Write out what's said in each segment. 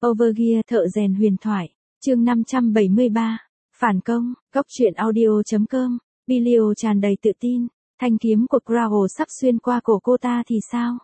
Overgear thợ rèn huyền thoại, chương 573, phản công, góc truyện audio.com, Bilio tràn đầy tự tin, thanh kiếm của Gravel sắp xuyên qua cổ cô ta thì sao?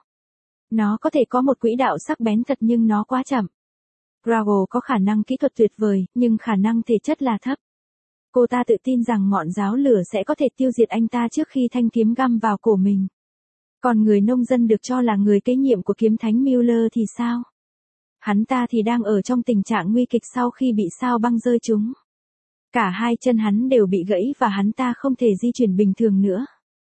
Nó có thể có một quỹ đạo sắc bén thật nhưng nó quá chậm. Gravel có khả năng kỹ thuật tuyệt vời, nhưng khả năng thể chất là thấp. Cô ta tự tin rằng ngọn giáo lửa sẽ có thể tiêu diệt anh ta trước khi thanh kiếm găm vào cổ mình. Còn người nông dân được cho là người kế nhiệm của kiếm thánh Müller thì sao? Hắn ta thì đang ở trong tình trạng nguy kịch sau khi bị sao băng rơi trúng. Cả hai chân hắn đều bị gãy và hắn ta không thể di chuyển bình thường nữa.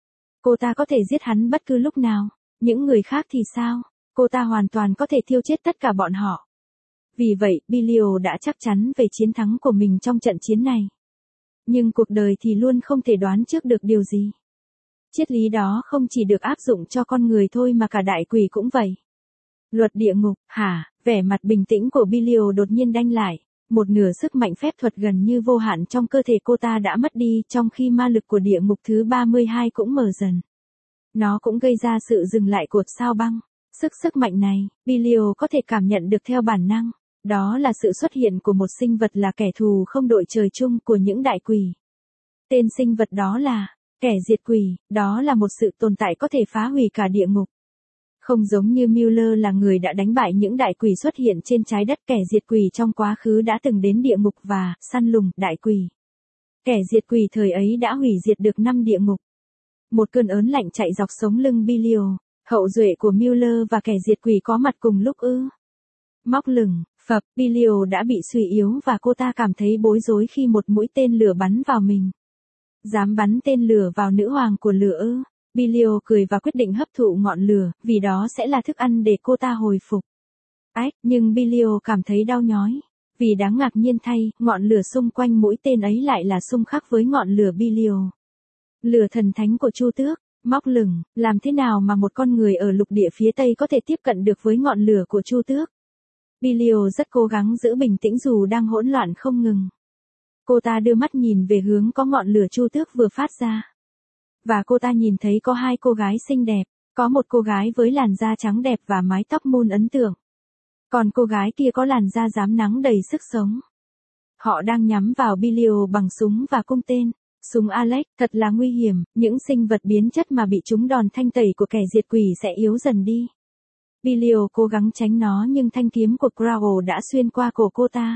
Cô ta có thể giết hắn bất cứ lúc nào. Những người khác thì sao? Cô ta hoàn toàn có thể thiêu chết tất cả bọn họ. Vì vậy, Bilio đã chắc chắn về chiến thắng của mình trong trận chiến này. Nhưng cuộc đời thì luôn không thể đoán trước được điều gì. Triết lý đó không chỉ được áp dụng cho con người thôi mà cả đại quỷ cũng vậy. Luật địa ngục, hả? Vẻ mặt bình tĩnh của Bilio đột nhiên đanh lại. Một nửa sức mạnh phép thuật gần như vô hạn trong cơ thể cô ta đã mất đi, trong khi ma lực của địa ngục thứ 32 cũng mờ dần. Nó cũng gây ra sự dừng lại của sao băng. Sức mạnh này, Bilio có thể cảm nhận được theo bản năng. Đó là sự xuất hiện của một sinh vật là kẻ thù không đội trời chung của những đại quỷ. Tên sinh vật đó là kẻ diệt quỷ, đó là một sự tồn tại có thể phá hủy cả địa ngục. Không giống như Müller là người đã đánh bại những đại quỷ xuất hiện trên trái đất, kẻ diệt quỷ trong quá khứ đã từng đến địa ngục và săn lùng đại quỷ. Kẻ diệt quỷ thời ấy đã hủy diệt được 5 địa ngục. Một cơn ớn lạnh chạy dọc sống lưng Bilio, hậu duệ của Müller và kẻ diệt quỷ có mặt cùng lúc ư? Móc lửng, phập, Bilio đã bị suy yếu và cô ta cảm thấy bối rối khi một mũi tên lửa bắn vào mình. Dám bắn tên lửa vào nữ hoàng của lửa ư? Bilio cười và quyết định hấp thụ ngọn lửa, vì đó sẽ là thức ăn để cô ta hồi phục. Nhưng Bilio cảm thấy đau nhói. Vì đáng ngạc nhiên thay, ngọn lửa xung quanh mũi tên ấy lại là xung khắc với ngọn lửa Bilio. Lửa thần thánh của Chu Tước, móc lửng, làm thế nào mà một con người ở lục địa phía Tây có thể tiếp cận được với ngọn lửa của Chu Tước? Bilio rất cố gắng giữ bình tĩnh dù đang hỗn loạn không ngừng. Cô ta đưa mắt nhìn về hướng có ngọn lửa Chu Tước vừa phát ra. Và cô ta nhìn thấy có hai cô gái xinh đẹp, có một cô gái với làn da trắng đẹp và mái tóc muôn ấn tượng. Còn cô gái kia có làn da rám nắng đầy sức sống. Họ đang nhắm vào Bilio bằng súng và cung tên. Súng Alex, thật là nguy hiểm, những sinh vật biến chất mà bị trúng đòn thanh tẩy của kẻ diệt quỷ sẽ yếu dần đi. Bilio cố gắng tránh nó nhưng thanh kiếm của Gravel đã xuyên qua cổ cô ta.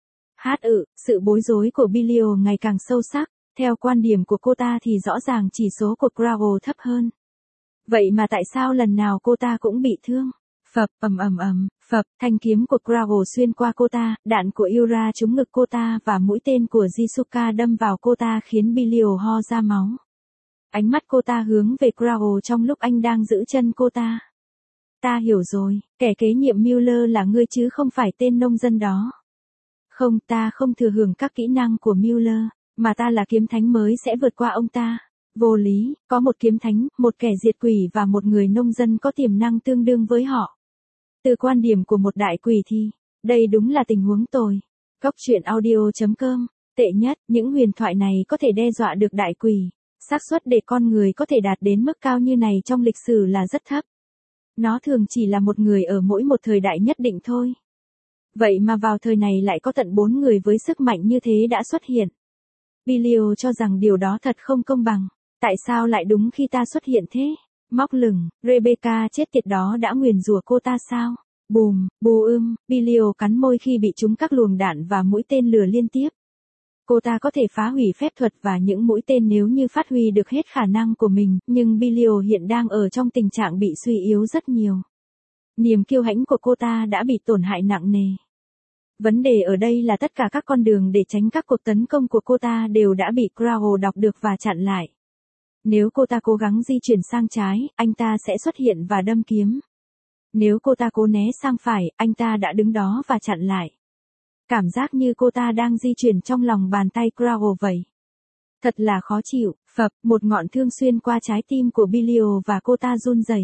Sự bối rối của Bilio ngày càng sâu sắc. Theo quan điểm của cô ta thì rõ ràng chỉ số của Gravel thấp hơn. Vậy mà tại sao lần nào cô ta cũng bị thương? Phập, phập, thanh kiếm của Gravel xuyên qua cô ta, đạn của Yura trúng ngực cô ta và mũi tên của Jisuka đâm vào cô ta khiến Bilio ho ra máu. Ánh mắt cô ta hướng về Gravel trong lúc anh đang giữ chân cô ta. Ta hiểu rồi, kẻ kế nhiệm Müller là ngươi chứ không phải tên nông dân đó. Không, ta không thừa hưởng các kỹ năng của Müller. Mà ta là kiếm thánh mới sẽ vượt qua ông ta. Vô lý, có một kiếm thánh, một kẻ diệt quỷ và một người nông dân có tiềm năng tương đương với họ. Từ quan điểm của một đại quỷ thì, đây đúng là tình huống tồi. Góc truyện audio.com, tệ nhất, những huyền thoại này có thể đe dọa được đại quỷ. Xác suất để con người có thể đạt đến mức cao như này trong lịch sử là rất thấp. Nó thường chỉ là một người ở mỗi một thời đại nhất định thôi. Vậy mà vào thời này lại có tận 4 người với sức mạnh như thế đã xuất hiện. Bilio cho rằng điều đó thật không công bằng. Tại sao lại đúng khi ta xuất hiện thế? Móc lửng, Rebecca chết tiệt đó đã nguyền rủa cô ta sao? Bùm, Bilio cắn môi khi bị trúng các luồng đạn và mũi tên lửa liên tiếp. Cô ta có thể phá hủy phép thuật và những mũi tên nếu như phát huy được hết khả năng của mình, nhưng Bilio hiện đang ở trong tình trạng bị suy yếu rất nhiều. Niềm kiêu hãnh của cô ta đã bị tổn hại nặng nề. Vấn đề ở đây là tất cả các con đường để tránh các cuộc tấn công của cô ta đều đã bị Gravel đọc được và chặn lại. Nếu cô ta cố gắng di chuyển sang trái, anh ta sẽ xuất hiện và đâm kiếm. Nếu cô ta cố né sang phải, anh ta đã đứng đó và chặn lại. Cảm giác như cô ta đang di chuyển trong lòng bàn tay Gravel vậy. Thật là khó chịu, phập, một ngọn thương xuyên qua trái tim của Bilio và cô ta run rẩy.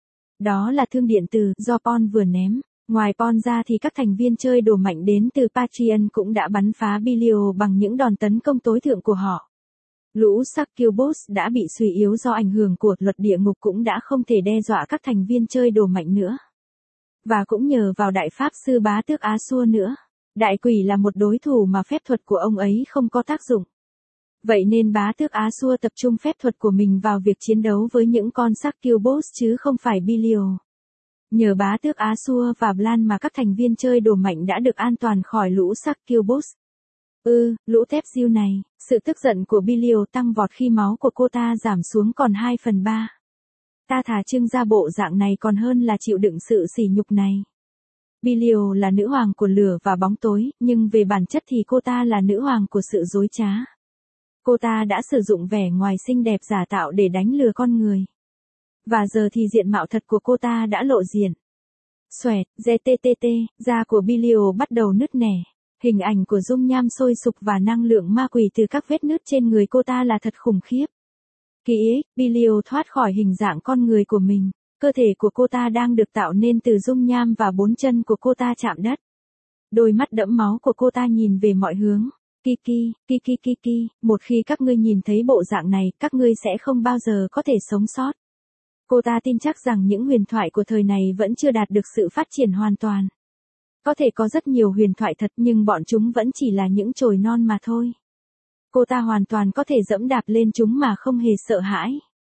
Đó là thương điện tử do Paul vừa ném. Ngoài Paul ra thì các thành viên chơi đồ mạnh đến từ Patreon cũng đã bắn phá Bilio bằng những đòn tấn công tối thượng của họ. Lũ Succubus đã bị suy yếu do ảnh hưởng của luật địa ngục cũng đã không thể đe dọa các thành viên chơi đồ mạnh nữa. Và cũng nhờ vào đại pháp sư bá tước A-xua nữa. Đại quỷ là một đối thủ mà phép thuật của ông ấy không có tác dụng. Vậy nên bá tước A-xua tập trung phép thuật của mình vào việc chiến đấu với những con succubus chứ không phải Belial. Nhờ bá tước A-xua và Blan mà các thành viên chơi đồ mạnh đã được an toàn khỏi lũ succubus. Lũ thép diêu này, sự tức giận của Belial tăng vọt khi máu của cô ta giảm xuống còn 2/3. Ta thà trưng ra bộ dạng này còn hơn là chịu đựng sự sỉ nhục này. Belial là nữ hoàng của lửa và bóng tối, nhưng về bản chất thì cô ta là nữ hoàng của sự dối trá. Cô ta đã sử dụng vẻ ngoài xinh đẹp giả tạo để đánh lừa con người. Và giờ thì diện mạo thật của cô ta đã lộ diện. Xoẹt, GTTT, da của Belial bắt đầu nứt nẻ. Hình ảnh của dung nham sôi sục và năng lượng ma quỷ từ các vết nứt trên người cô ta là thật khủng khiếp. Ký ức, Belial thoát khỏi hình dạng con người của mình. Cơ thể của cô ta đang được tạo nên từ dung nham và 4 chân của cô ta chạm đất. Đôi mắt đẫm máu của cô ta nhìn về mọi hướng. Kiki, một khi các ngươi nhìn thấy bộ dạng này, các ngươi sẽ không bao giờ có thể sống sót. Cô ta tin chắc rằng những huyền thoại của thời này vẫn chưa đạt được sự phát triển hoàn toàn. Có thể có rất nhiều huyền thoại thật nhưng bọn chúng vẫn chỉ là những chồi non mà thôi. Cô ta hoàn toàn có thể dẫm đạp lên chúng mà không hề sợ hãi.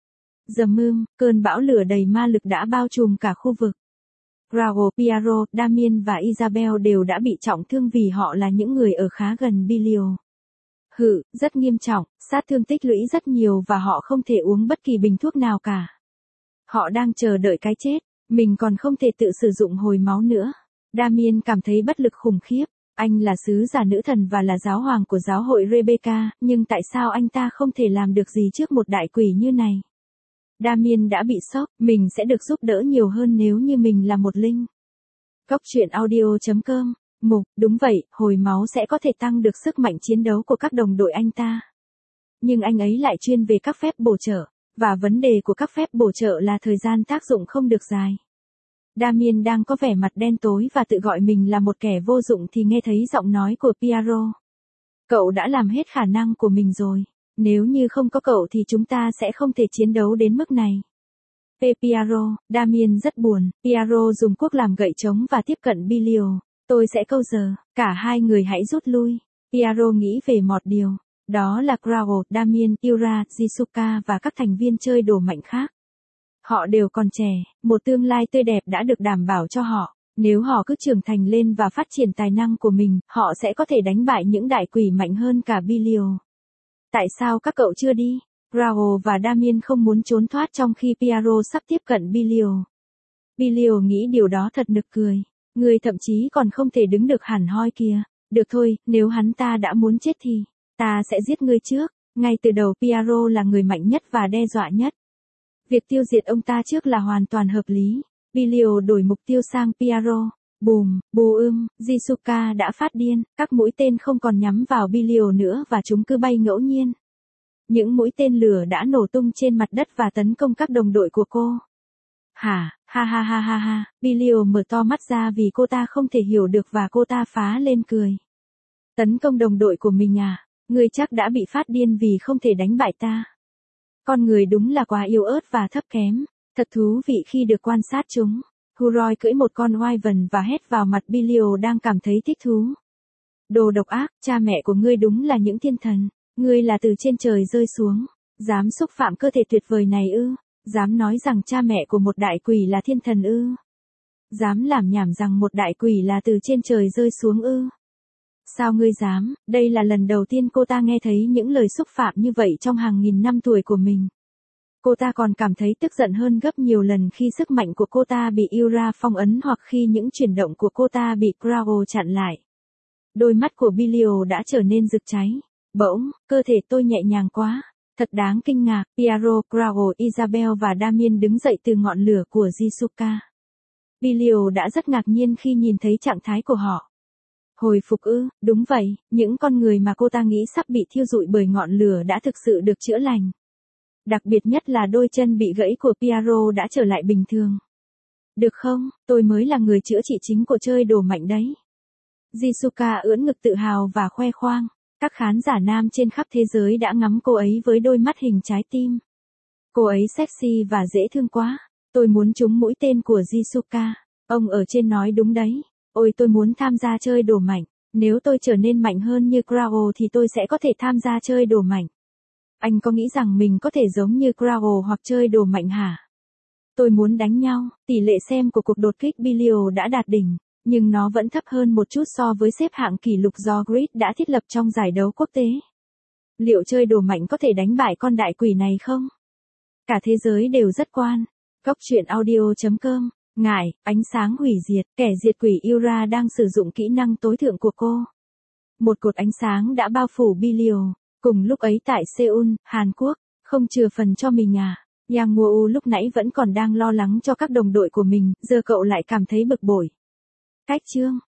Cơn bão lửa đầy ma lực đã bao trùm cả khu vực. Grago, Piero, Damien và Isabel đều đã bị trọng thương vì họ là những người ở khá gần Belial. Rất nghiêm trọng, sát thương tích lũy rất nhiều và họ không thể uống bất kỳ bình thuốc nào cả. Họ đang chờ đợi cái chết, mình còn không thể tự sử dụng hồi máu nữa. Damien cảm thấy bất lực khủng khiếp. Anh là sứ giả nữ thần và là giáo hoàng của giáo hội Rebecca, nhưng tại sao anh ta không thể làm được gì trước một đại quỷ như này? Damien đã bị sốc, mình sẽ được giúp đỡ nhiều hơn nếu như mình là một linh. Góc truyện audio.com. Đúng vậy, hồi máu sẽ có thể tăng được sức mạnh chiến đấu của các đồng đội anh ta. Nhưng anh ấy lại chuyên về các phép bổ trợ, và vấn đề của các phép bổ trợ là thời gian tác dụng không được dài. Damien đang có vẻ mặt đen tối và tự gọi mình là một kẻ vô dụng thì nghe thấy giọng nói của Piero. Cậu đã làm hết khả năng của mình rồi. Nếu như không có cậu thì chúng ta sẽ không thể chiến đấu đến mức này. Piero, Damien rất buồn. Piero dùng cuốc làm gậy trống và tiếp cận Belial. Tôi sẽ câu giờ, cả hai người hãy rút lui. Piero nghĩ về một điều. Đó là Grago, Damien, Yura, Jisuka và các thành viên chơi đồ mạnh khác. Họ đều còn trẻ, một tương lai tươi đẹp đã được đảm bảo cho họ. Nếu họ cứ trưởng thành lên và phát triển tài năng của mình, họ sẽ có thể đánh bại những đại quỷ mạnh hơn cả Belial. Tại sao các cậu chưa đi? Grago và Damien không muốn trốn thoát trong khi Piero sắp tiếp cận Belial. Belial nghĩ điều đó thật nực cười. Người thậm chí còn không thể đứng được hẳn hoi kìa. Được thôi, nếu hắn ta đã muốn chết thì, ta sẽ giết ngươi trước. Ngay từ đầu Piero là người mạnh nhất và đe dọa nhất. Việc tiêu diệt ông ta trước là hoàn toàn hợp lý. Belial đổi mục tiêu sang Piero. Jisuka đã phát điên, các mũi tên không còn nhắm vào Belial nữa và chúng cứ bay ngẫu nhiên. Những mũi tên lửa đã nổ tung trên mặt đất và tấn công các đồng đội của cô. Ha, Belial mở to mắt ra vì cô ta không thể hiểu được và cô ta phá lên cười. Tấn công đồng đội của mình à? Ngươi chắc đã bị phát điên vì không thể đánh bại ta. Con người đúng là quá yếu ớt và thấp kém. Thật thú vị khi được quan sát chúng. Huroi cưỡi một con wyvern và hét vào mặt Belial đang cảm thấy thích thú. Đồ độc ác, cha mẹ của ngươi đúng là những thiên thần. Ngươi là từ trên trời rơi xuống. Dám xúc phạm cơ thể tuyệt vời này ư? Dám nói rằng cha mẹ của một đại quỷ là thiên thần ư? Dám làm nhảm rằng một đại quỷ là từ trên trời rơi xuống ư? Sao ngươi dám? Đây là lần đầu tiên cô ta nghe thấy những lời xúc phạm như vậy trong hàng nghìn năm tuổi của mình. Cô ta còn cảm thấy tức giận hơn gấp nhiều lần khi sức mạnh của cô ta bị Yura phong ấn hoặc khi những chuyển động của cô ta bị Grago chặn lại. Đôi mắt của Belial đã trở nên rực cháy. Bỗng, cơ thể tôi nhẹ nhàng quá. Thật đáng kinh ngạc. Piero, Grago, Isabel và Damien đứng dậy từ ngọn lửa của Jisuka. Belial đã rất ngạc nhiên khi nhìn thấy trạng thái của họ. Hồi phục ư? Đúng vậy, những con người mà cô ta nghĩ sắp bị thiêu rụi bởi ngọn lửa đã thực sự được chữa lành. Đặc biệt nhất là đôi chân bị gãy của Piero đã trở lại bình thường. Được không, tôi mới là người chữa trị chính của chơi đồ mạnh đấy. Jisuka ưỡn ngực tự hào và khoe khoang. Các khán giả nam trên khắp thế giới đã ngắm cô ấy với đôi mắt hình trái tim. Cô ấy sexy và dễ thương quá. Tôi muốn trúng mũi tên của Jisuka. Ông ở trên nói đúng đấy. Ôi tôi muốn tham gia chơi đồ mạnh. Nếu tôi trở nên mạnh hơn như Crow thì tôi sẽ có thể tham gia chơi đồ mạnh. Anh có nghĩ rằng mình có thể giống như Crow hoặc chơi đồ mạnh hả? Tôi muốn đánh nhau. Tỷ lệ xem của cuộc đột kích Belial đã đạt đỉnh, nhưng nó vẫn thấp hơn một chút so với xếp hạng kỷ lục do Grid đã thiết lập trong giải đấu quốc tế. Liệu chơi đồ mạnh có thể đánh bại con đại quỷ này không? Cả thế giới đều rất quan. Góc truyện audio.com. Ngại, ánh sáng hủy diệt, kẻ diệt quỷ Yura đang sử dụng kỹ năng tối thượng của cô. Một cột ánh sáng đã bao phủ Belial. Cùng lúc ấy tại Seoul, Hàn Quốc, không chừa phần cho mình à? Yang Woo lúc nãy vẫn còn đang lo lắng cho các đồng đội của mình, giờ cậu lại cảm thấy bực bội. Cách chương